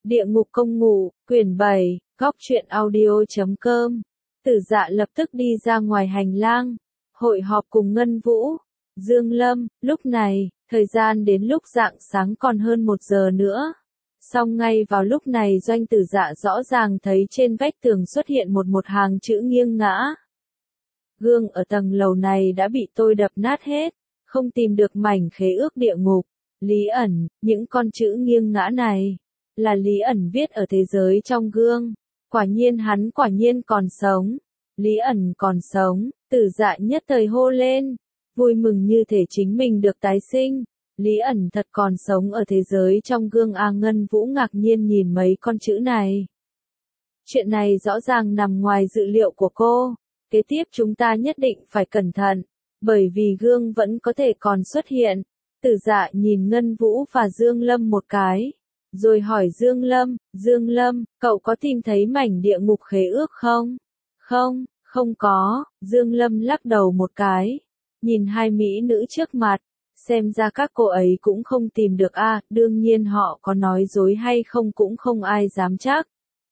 Địa ngục công ngụ, quyển 7, góc truyện audio.com. Tử Dạ lập tức đi ra ngoài hành lang, hội họp cùng Ngân Vũ, Dương Lâm. Lúc này, thời gian đến lúc rạng sáng còn hơn 1 giờ nữa. Song ngay vào lúc này Doanh Tử Dạ rõ ràng thấy trên vách tường xuất hiện một hàng chữ nghiêng ngã. Gương ở tầng lầu này đã bị tôi đập nát hết, không tìm được mảnh khế ước địa ngục. Lý ẩn, những con chữ nghiêng ngã này là Lý ẩn viết ở thế giới trong gương. Quả nhiên hắn quả nhiên còn sống. Lý ẩn còn sống, Tử Dạ nhất thời hô lên, vui mừng như thể chính mình được tái sinh. Lý ẩn thật còn sống ở thế giới trong gương à. Ngân Vũ ngạc nhiên nhìn mấy con chữ này. Chuyện này rõ ràng nằm ngoài dự liệu của cô. Kế tiếp chúng ta nhất định phải cẩn thận, bởi vì gương vẫn có thể còn xuất hiện. Tử Dạ nhìn Ngân Vũ và Dương Lâm một cái, rồi hỏi Dương Lâm, cậu có tìm thấy mảnh địa ngục khế ước không? Không có, Dương Lâm lắc đầu một cái, nhìn hai mỹ nữ trước mặt, xem ra các cô ấy cũng không tìm được à. Đương nhiên họ có nói dối hay không cũng không ai dám chắc.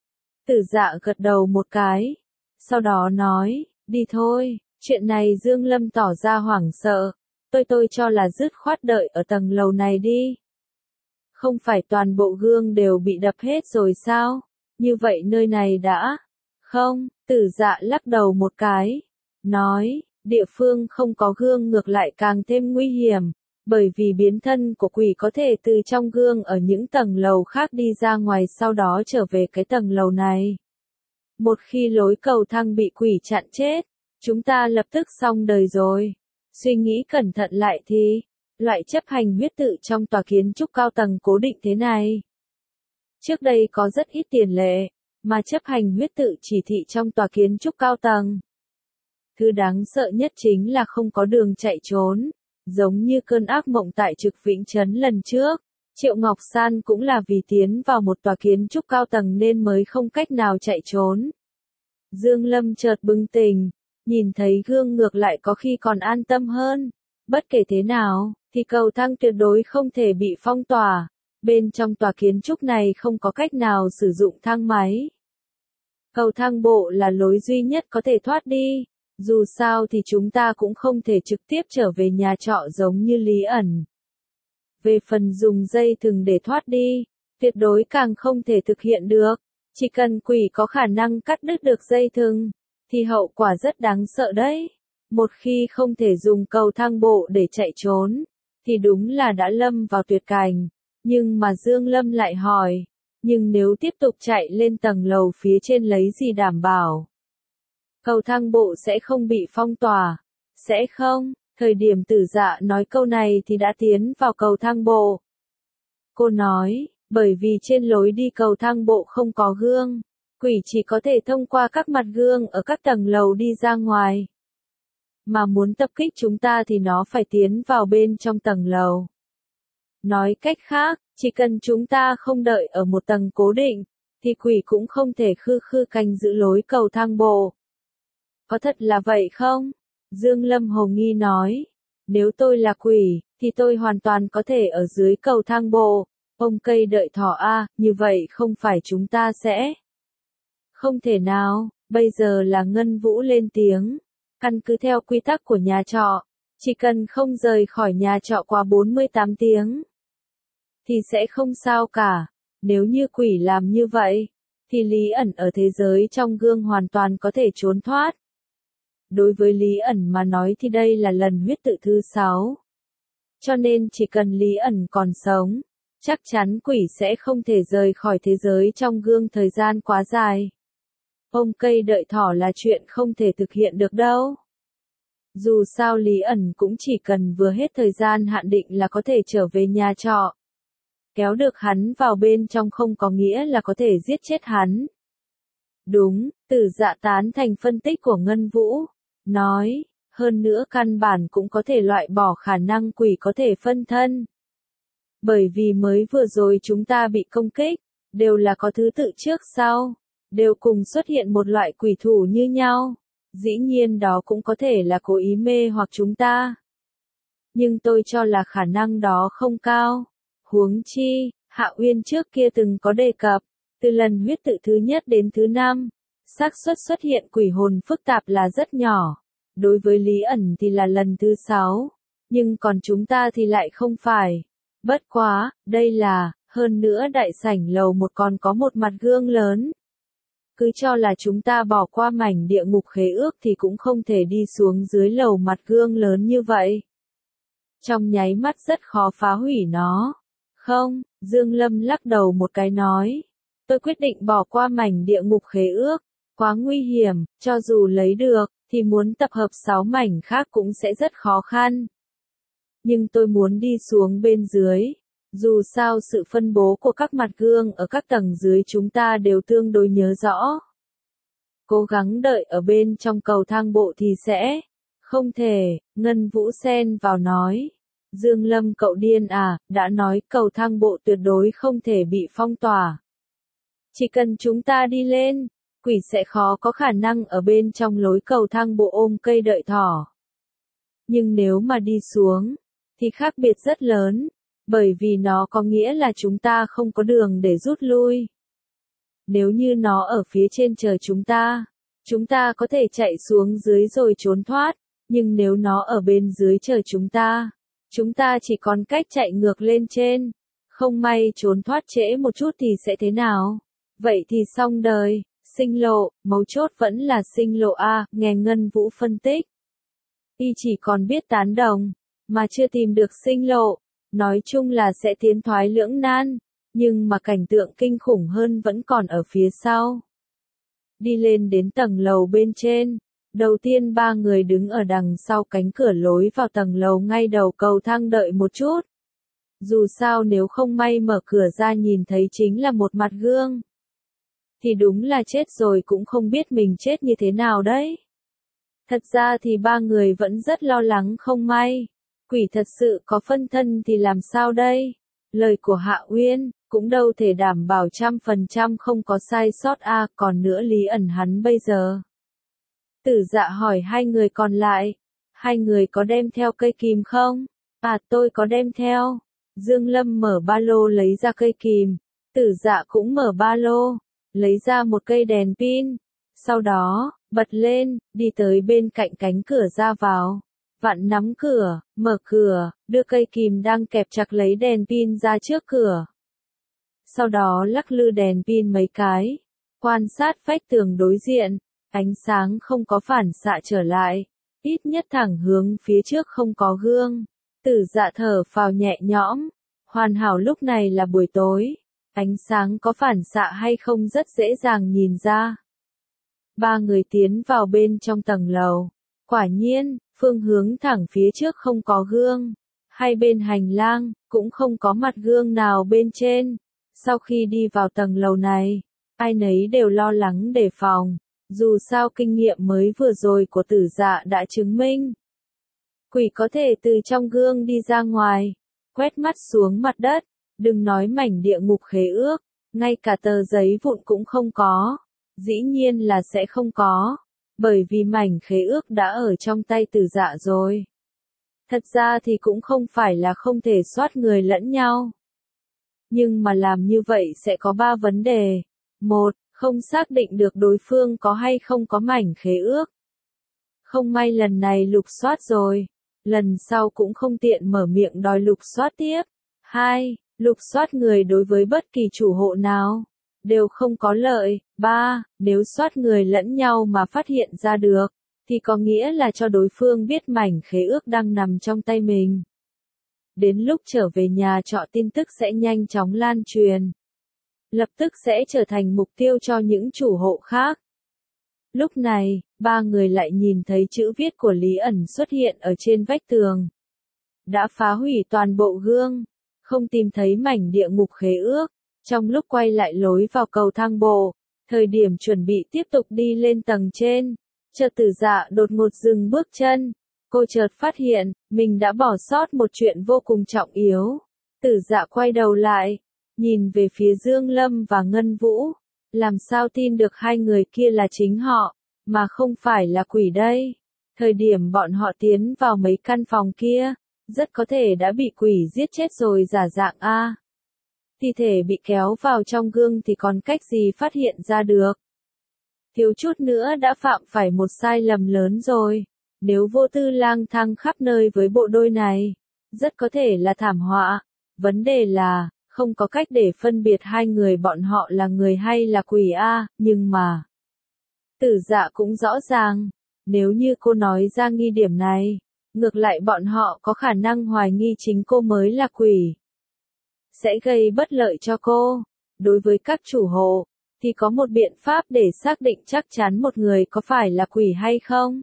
Tử Dạ gật đầu một cái, sau đó nói, đi thôi. Chuyện này Dương Lâm tỏ ra hoảng sợ. Tôi cho là dứt khoát đợi ở tầng lầu này đi. Không phải toàn bộ gương đều bị đập hết rồi sao? Như vậy nơi này đã... Không, Tử Dạ lắc đầu một cái, nói, địa phương không có gương ngược lại càng thêm nguy hiểm, bởi vì biến thân của quỷ có thể từ trong gương ở những tầng lầu khác đi ra ngoài sau đó trở về cái tầng lầu này. Một khi lối cầu thang bị quỷ chặn chết, chúng ta lập tức xong đời rồi. Suy nghĩ cẩn thận lại thì, loại chấp hành huyết tự trong tòa kiến trúc cao tầng cố định thế này. Trước đây có rất ít tiền lệ, mà chấp hành huyết tự chỉ thị trong tòa kiến trúc cao tầng. Thứ đáng sợ nhất chính là không có đường chạy trốn, giống như cơn ác mộng tại Trực Vĩnh Trấn lần trước. Triệu Ngọc San cũng là vì tiến vào một tòa kiến trúc cao tầng nên mới không cách nào chạy trốn. Dương Lâm chợt bừng tỉnh, nhìn thấy gương ngược lại có khi còn an tâm hơn. Bất kể thế nào, thì cầu thang tuyệt đối không thể bị phong tỏa. Bên trong tòa kiến trúc này không có cách nào sử dụng thang máy. Cầu thang bộ là lối duy nhất có thể thoát đi. Dù sao thì chúng ta cũng không thể trực tiếp trở về nhà trọ giống như Lý ẩn. Về phần dùng dây thừng để thoát đi, tuyệt đối càng không thể thực hiện được. Chỉ cần quỷ có khả năng cắt đứt được dây thừng, thì hậu quả rất đáng sợ đấy. Một khi không thể dùng cầu thang bộ để chạy trốn, thì đúng là đã lâm vào tuyệt cảnh. Nhưng mà Dương Lâm lại hỏi, nhưng nếu tiếp tục chạy lên tầng lầu phía trên lấy gì đảm bảo? Cầu thang bộ sẽ không bị phong tỏa, sẽ không? Thời điểm Tử Dạ nói câu này thì đã tiến vào cầu thang bộ. Cô nói, bởi vì trên lối đi cầu thang bộ không có gương, quỷ chỉ có thể thông qua các mặt gương ở các tầng lầu đi ra ngoài. Mà muốn tập kích chúng ta thì nó phải tiến vào bên trong tầng lầu. Nói cách khác, chỉ cần chúng ta không đợi ở một tầng cố định, thì quỷ cũng không thể khư canh giữ lối cầu thang bộ. Có thật là vậy không? Dương Lâm hồ nghi nói. Nếu tôi là quỷ, thì tôi hoàn toàn có thể ở dưới cầu thang bộ. Ông cây đợi thỏ a, như vậy không phải chúng ta sẽ... Không thể nào, bây giờ là Ngân Vũ lên tiếng. Căn cứ theo quy tắc của nhà trọ, chỉ cần không rời khỏi nhà trọ qua 48 tiếng, thì sẽ không sao cả. Nếu như quỷ làm như vậy, thì Lý ẩn ở thế giới trong gương hoàn toàn có thể trốn thoát. Đối với Lý ẩn mà nói thì đây là lần huyết tự thứ 6. Cho nên chỉ cần Lý ẩn còn sống, chắc chắn quỷ sẽ không thể rời khỏi thế giới trong gương thời gian quá dài. Ông cây đợi thỏ là chuyện không thể thực hiện được đâu. Dù sao Lý ẩn cũng chỉ cần vừa hết thời gian hạn định là có thể trở về nhà trọ. Kéo được hắn vào bên trong không có nghĩa là có thể giết chết hắn. Đúng, Tử Dạ tán thành phân tích của Ngân Vũ, nói, hơn nữa căn bản cũng có thể loại bỏ khả năng quỷ có thể phân thân. Bởi vì mới vừa rồi chúng ta bị công kích, đều là có thứ tự trước sau, đều cùng xuất hiện một loại quỷ thủ như nhau. Dĩ nhiên đó cũng có thể là cố ý mê hoặc chúng ta. Nhưng tôi cho là khả năng đó không cao. Huống chi, Hạ Uyên trước kia từng có đề cập, từ lần huyết tự thứ nhất đến thứ 5, xác suất xuất hiện quỷ hồn phức tạp là rất nhỏ. Đối với Lý ẩn thì là lần thứ 6, nhưng còn chúng ta thì lại không phải. Bất quá, đây là, hơn nữa đại sảnh lầu 1 còn có một mặt gương lớn. Cứ cho là chúng ta bỏ qua mảnh địa ngục khế ước thì cũng không thể đi xuống dưới lầu mặt gương lớn như vậy. Trong nháy mắt rất khó phá hủy nó. Không, Dương Lâm lắc đầu một cái nói. Tôi quyết định bỏ qua mảnh địa ngục khế ước. Quá nguy hiểm, cho dù lấy được, thì muốn tập hợp 6 mảnh khác cũng sẽ rất khó khăn. Nhưng tôi muốn đi xuống bên dưới. Dù sao sự phân bố của các mặt gương ở các tầng dưới chúng ta đều tương đối nhớ rõ. Cố gắng đợi ở bên trong cầu thang bộ thì sẽ. Không thể, Ngân Vũ xen vào nói. Dương Lâm cậu điên à, đã nói cầu thang bộ tuyệt đối không thể bị phong tỏa. Chỉ cần chúng ta đi lên, quỷ sẽ khó có khả năng ở bên trong lối cầu thang bộ ôm cây đợi thỏ. Nhưng nếu mà đi xuống, thì khác biệt rất lớn, bởi vì nó có nghĩa là chúng ta không có đường để rút lui. Nếu như nó ở phía trên chờ chúng ta có thể chạy xuống dưới rồi trốn thoát, nhưng nếu nó ở bên dưới chờ chúng ta chỉ còn cách chạy ngược lên trên. Không may trốn thoát trễ một chút thì sẽ thế nào? Vậy thì xong đời, sinh lộ, mấu chốt vẫn là sinh lộ A, nghe Ngân Vũ phân tích. Y chỉ còn biết tán đồng, mà chưa tìm được sinh lộ, nói chung là sẽ tiến thoái lưỡng nan, nhưng mà cảnh tượng kinh khủng hơn vẫn còn ở phía sau. Đi lên đến tầng lầu bên trên, đầu tiên 3 người đứng ở đằng sau cánh cửa lối vào tầng lầu ngay đầu cầu thang đợi một chút. Dù sao nếu không may mở cửa ra nhìn thấy chính là một mặt gương, thì đúng là chết rồi cũng không biết mình chết như thế nào đấy. Thật ra thì 3 người vẫn rất lo lắng không may. Quỷ thật sự có phân thân thì làm sao đây? Lời của Hạ Uyên cũng đâu thể đảm bảo 100% không có sai sót a, còn nữa Lý ẩn hắn bây giờ. Tử Dạ hỏi 2 người còn lại, 2 người có đem theo cây kìm không? À tôi có đem theo. Dương Lâm mở ba lô lấy ra cây kìm, Tử Dạ cũng mở ba lô, lấy ra một cây đèn pin, sau đó, bật lên, đi tới bên cạnh cánh cửa ra vào. Vặn nắm cửa, mở cửa, đưa cây kìm đang kẹp chặt lấy đèn pin ra trước cửa. Sau đó lắc lư đèn pin mấy cái, quan sát vách tường đối diện, ánh sáng không có phản xạ trở lại, ít nhất thẳng hướng phía trước không có gương. Tử Dạ thở phào nhẹ nhõm, hoàn hảo lúc này là buổi tối, ánh sáng có phản xạ hay không rất dễ dàng nhìn ra. 3 người tiến vào bên trong tầng lầu, quả nhiên, phương hướng thẳng phía trước không có gương, hai bên hành lang, cũng không có mặt gương nào bên trên. Sau khi đi vào tầng lầu này, ai nấy đều lo lắng đề phòng, dù sao kinh nghiệm mới vừa rồi của Tử Dạ đã chứng minh. Quỷ có thể từ trong gương đi ra ngoài, quét mắt xuống mặt đất, đừng nói mảnh địa ngục khế ước, ngay cả tờ giấy vụn cũng không có, dĩ nhiên là sẽ không có. Bởi vì mảnh khế ước đã ở trong tay Tử Dạ rồi. Thật ra thì cũng không phải là không thể soát người lẫn nhau. Nhưng mà làm như vậy sẽ có 3 vấn đề. 1. Không xác định được đối phương có hay không có mảnh khế ước. Không may lần này lục soát rồi. Lần sau cũng không tiện mở miệng đòi lục soát tiếp. 2. Lục soát người đối với bất kỳ chủ hộ nào đều không có lợi. 3. Nếu soát người lẫn nhau mà phát hiện ra được, thì có nghĩa là cho đối phương biết mảnh khế ước đang nằm trong tay mình. Đến lúc trở về nhà trọ tin tức sẽ nhanh chóng lan truyền. Lập tức sẽ trở thành mục tiêu cho những chủ hộ khác. Lúc này, 3 người lại nhìn thấy chữ viết của Lý ẩn xuất hiện ở trên vách tường. Đã phá hủy toàn bộ gương, không tìm thấy mảnh địa ngục khế ước. Trong lúc quay lại lối vào cầu thang bộ, thời điểm chuẩn bị tiếp tục đi lên tầng trên, chợt Tử Dạ đột ngột dừng bước chân. Cô chợt phát hiện, mình đã bỏ sót một chuyện vô cùng trọng yếu. Tử Dạ quay đầu lại, nhìn về phía Dương Lâm và Ngân Vũ. Làm sao tin được 2 người kia là chính họ, mà không phải là quỷ đây? Thời điểm bọn họ tiến vào mấy căn phòng kia, rất có thể đã bị quỷ giết chết rồi giả dạng a. Thi thể bị kéo vào trong gương thì còn cách gì phát hiện ra được. Thiếu chút nữa đã phạm phải một sai lầm lớn rồi. Nếu vô tư lang thang khắp nơi với bộ đôi này, rất có thể là thảm họa. Vấn đề là, không có cách để phân biệt hai người bọn họ là người hay là quỷ a, nhưng mà Tử Dạ cũng rõ ràng, nếu như cô nói ra nghi điểm này, ngược lại bọn họ có khả năng hoài nghi chính cô mới là quỷ. Sẽ gây bất lợi cho cô. Đối với các chủ hộ, thì có một biện pháp để xác định chắc chắn một người có phải là quỷ hay không.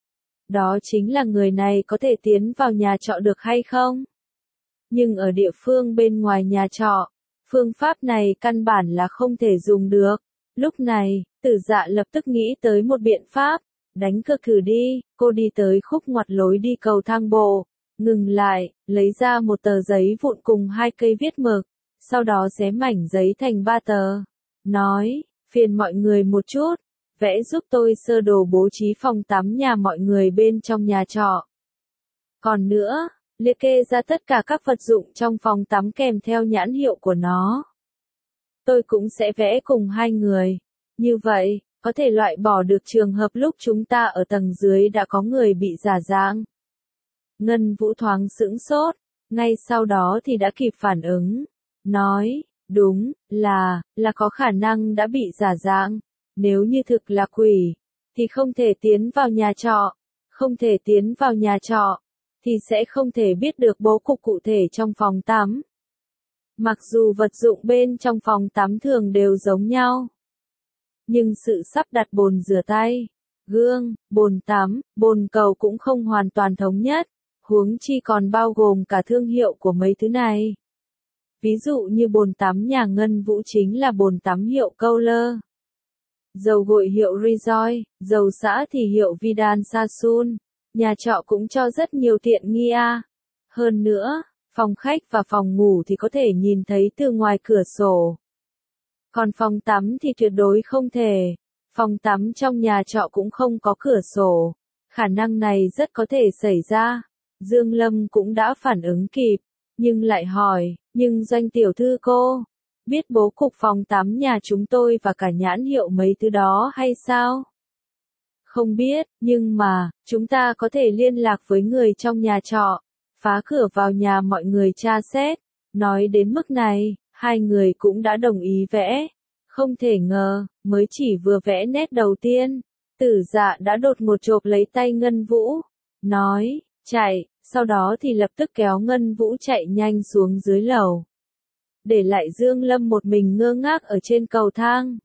Đó chính là người này có thể tiến vào nhà trọ được hay không. Nhưng ở địa phương bên ngoài nhà trọ, phương pháp này căn bản là không thể dùng được. Lúc này, Tử Dạ lập tức nghĩ tới một biện pháp. Đánh cược thử đi, cô đi tới khúc ngoặt lối đi cầu thang bộ, ngừng lại, lấy ra một tờ giấy vụn cùng 2 cây viết mực, sau đó xé mảnh giấy thành 3 tờ. Nói, phiền mọi người một chút, vẽ giúp tôi sơ đồ bố trí phòng tắm nhà mọi người bên trong nhà trọ. Còn nữa, liệt kê ra tất cả các vật dụng trong phòng tắm kèm theo nhãn hiệu của nó. Tôi cũng sẽ vẽ cùng 2 người. Như vậy, có thể loại bỏ được trường hợp lúc chúng ta ở tầng dưới đã có người bị giả dạng. Ngân Vũ thoáng sững sốt, ngay sau đó thì đã kịp phản ứng. Nói, đúng, là có khả năng đã bị giả dạng. Nếu như thực là quỷ, thì không thể tiến vào nhà trọ. Không thể tiến vào nhà trọ, thì sẽ không thể biết được bố cục cụ thể trong phòng tắm. Mặc dù vật dụng bên trong phòng tắm thường đều giống nhau, nhưng sự sắp đặt bồn rửa tay, gương, bồn tắm, bồn cầu cũng không hoàn toàn thống nhất, huống chi còn bao gồm cả thương hiệu của mấy thứ này. Ví dụ như bồn tắm nhà Ngân Vũ chính là bồn tắm hiệu Kohler, dầu gội hiệu Rejoice, dầu xả thì hiệu Vidal Sassoon, nhà trọ cũng cho rất nhiều tiện nghi a. Hơn nữa, phòng khách và phòng ngủ thì có thể nhìn thấy từ ngoài cửa sổ. Còn phòng tắm thì tuyệt đối không thể. Phòng tắm trong nhà trọ cũng không có cửa sổ. Khả năng này rất có thể xảy ra. Dương Lâm cũng đã phản ứng kịp, nhưng lại hỏi, nhưng Doanh tiểu thư cô, biết bố cục phòng tắm nhà chúng tôi và cả nhãn hiệu mấy thứ đó hay sao? Không biết, nhưng mà, chúng ta có thể liên lạc với người trong nhà trọ, phá cửa vào nhà mọi người tra xét. Nói đến mức này, 2 người cũng đã đồng ý vẽ. Không thể ngờ, mới chỉ vừa vẽ nét đầu tiên, Tử Dạ đã đột ngột chộp lấy tay Ngân Vũ, nói, chạy, sau đó thì lập tức kéo Ngân Vũ chạy nhanh xuống dưới lầu. Để lại Dương Lâm một mình ngơ ngác ở trên cầu thang.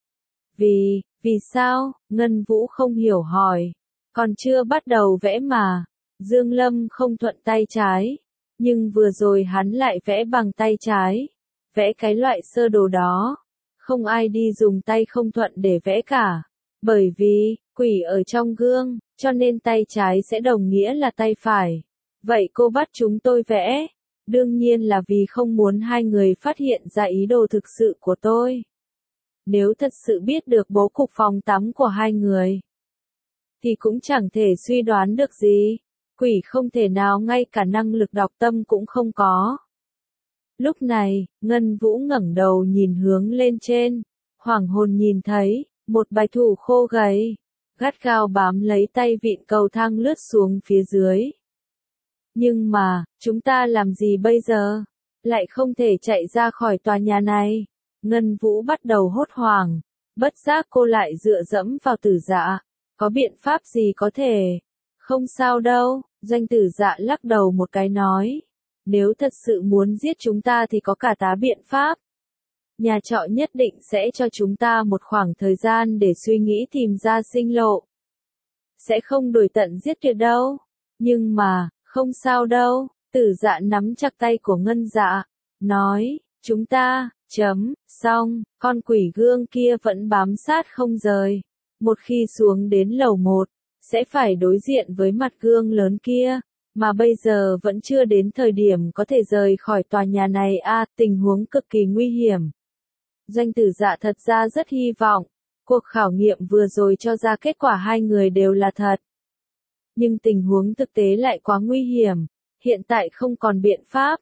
Vì sao? Ngân Vũ không hiểu hỏi. Còn chưa bắt đầu vẽ mà. Dương Lâm không thuận tay trái. Nhưng vừa rồi hắn lại vẽ bằng tay trái. Vẽ cái loại sơ đồ đó. Không ai đi dùng tay không thuận để vẽ cả. Bởi vì, quỷ ở trong gương, cho nên tay trái sẽ đồng nghĩa là tay phải. Vậy cô bắt chúng tôi vẽ. Đương nhiên là vì không muốn 2 người phát hiện ra ý đồ thực sự của tôi. Nếu thật sự biết được bố cục phòng tắm của 2 người, thì cũng chẳng thể suy đoán được gì. Quỷ không thể nào ngay cả năng lực đọc tâm cũng không có. Lúc này, Ngân Vũ ngẩng đầu nhìn hướng lên trên, hoảng hồn nhìn thấy, một bạch thủ khô gầy, gắt gao bám lấy tay vịn cầu thang lướt xuống phía dưới. Nhưng mà, chúng ta làm gì bây giờ? Lại không thể chạy ra khỏi tòa nhà này. Ngân Vũ bắt đầu hốt hoảng, bất giác cô lại dựa dẫm vào Tử Dạ. Có biện pháp gì có thể? Không sao đâu, Doanh Tử Dạ lắc đầu một cái nói. Nếu thật sự muốn giết chúng ta thì có cả tá biện pháp. Nhà trọ nhất định sẽ cho chúng ta một khoảng thời gian để suy nghĩ tìm ra sinh lộ. Sẽ không đuổi tận giết tuyệt đâu. Nhưng mà, không sao đâu, Tử Dạ nắm chặt tay của Ngân Dạ, nói, chúng ta, xong, con quỷ gương kia vẫn bám sát không rời. Một khi xuống đến lầu 1, sẽ phải đối diện với mặt gương lớn kia, mà bây giờ vẫn chưa đến thời điểm có thể rời khỏi tòa nhà này tình huống cực kỳ nguy hiểm. Doanh Tử Dạ thật ra rất hy vọng, cuộc khảo nghiệm vừa rồi cho ra kết quả 2 người đều là thật. Nhưng tình huống thực tế lại quá nguy hiểm, hiện tại không còn biện pháp,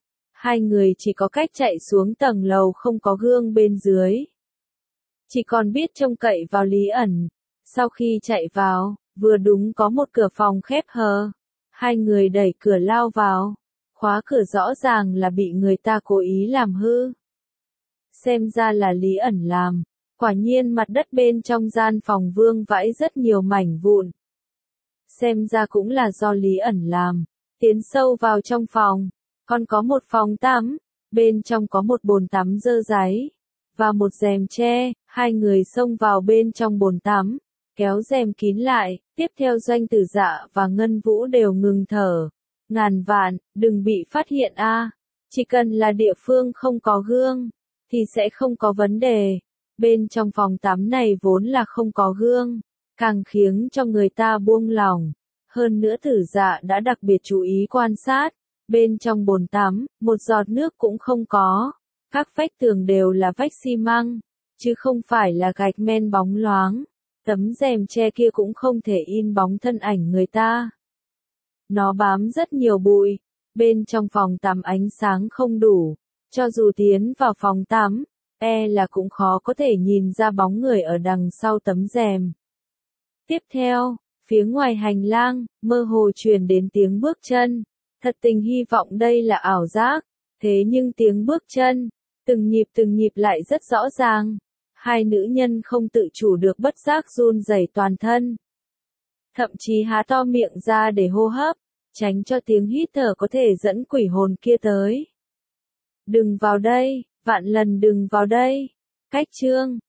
Hai người chỉ có cách chạy xuống tầng lầu không có gương bên dưới. Chỉ còn biết trông cậy vào Lý ẩn. Sau khi chạy vào, vừa đúng có một cửa phòng khép hờ. Hai người đẩy cửa lao vào. Khóa cửa rõ ràng là bị người ta cố ý làm hư. Xem ra là Lý ẩn làm. Quả nhiên mặt đất bên trong gian phòng vương vãi rất nhiều mảnh vụn. Xem ra cũng là do Lý ẩn làm. Tiến sâu vào trong phòng. Còn có một phòng tắm. Bên trong có một bồn tắm dơ dáy. Và một rèm tre. Hai người xông vào bên trong bồn tắm. Kéo rèm kín lại. Tiếp theo Doanh Tử Dạ và Ngân Vũ đều ngừng thở. Ngàn vạn, đừng bị phát hiện a. Chỉ cần là địa phương không có gương. Thì sẽ không có vấn đề. Bên trong phòng tắm này vốn là không có gương. Càng khiến cho người ta buông lỏng. Hơn nữa Tử Dạ đã đặc biệt chú ý quan sát. Bên trong bồn tắm, một giọt nước cũng không có. Các vách tường đều là vách xi măng, chứ không phải là gạch men bóng loáng. Tấm rèm che kia cũng không thể in bóng thân ảnh người ta. Nó bám rất nhiều bụi. Bên trong phòng tắm ánh sáng không đủ. Cho dù tiến vào phòng tắm, là cũng khó có thể nhìn ra bóng người ở đằng sau tấm rèm. Tiếp theo, phía ngoài hành lang, mơ hồ truyền đến tiếng bước chân. Thật tình hy vọng đây là ảo giác. Thế nhưng tiếng bước chân, từng nhịp lại rất rõ ràng. Hai nữ nhân không tự chủ được bất giác run rẩy toàn thân. Thậm chí há to miệng ra để hô hấp, tránh cho tiếng hít thở có thể dẫn quỷ hồn kia tới. Đừng vào đây, vạn lần đừng vào đây. Cách chương